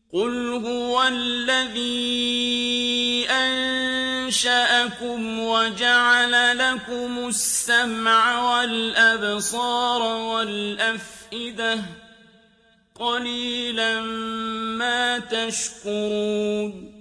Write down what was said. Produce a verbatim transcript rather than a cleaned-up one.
قُلْ هُوَ الَّذِي أَنشَأَكُمْ وَجَعَلَ لَكُمُ السَّمْعَ وَالْأَبْصَارَ وَالْأَفْئِدَةَ ۖ قَلِيلًا مَّا تَشْكُرُونَ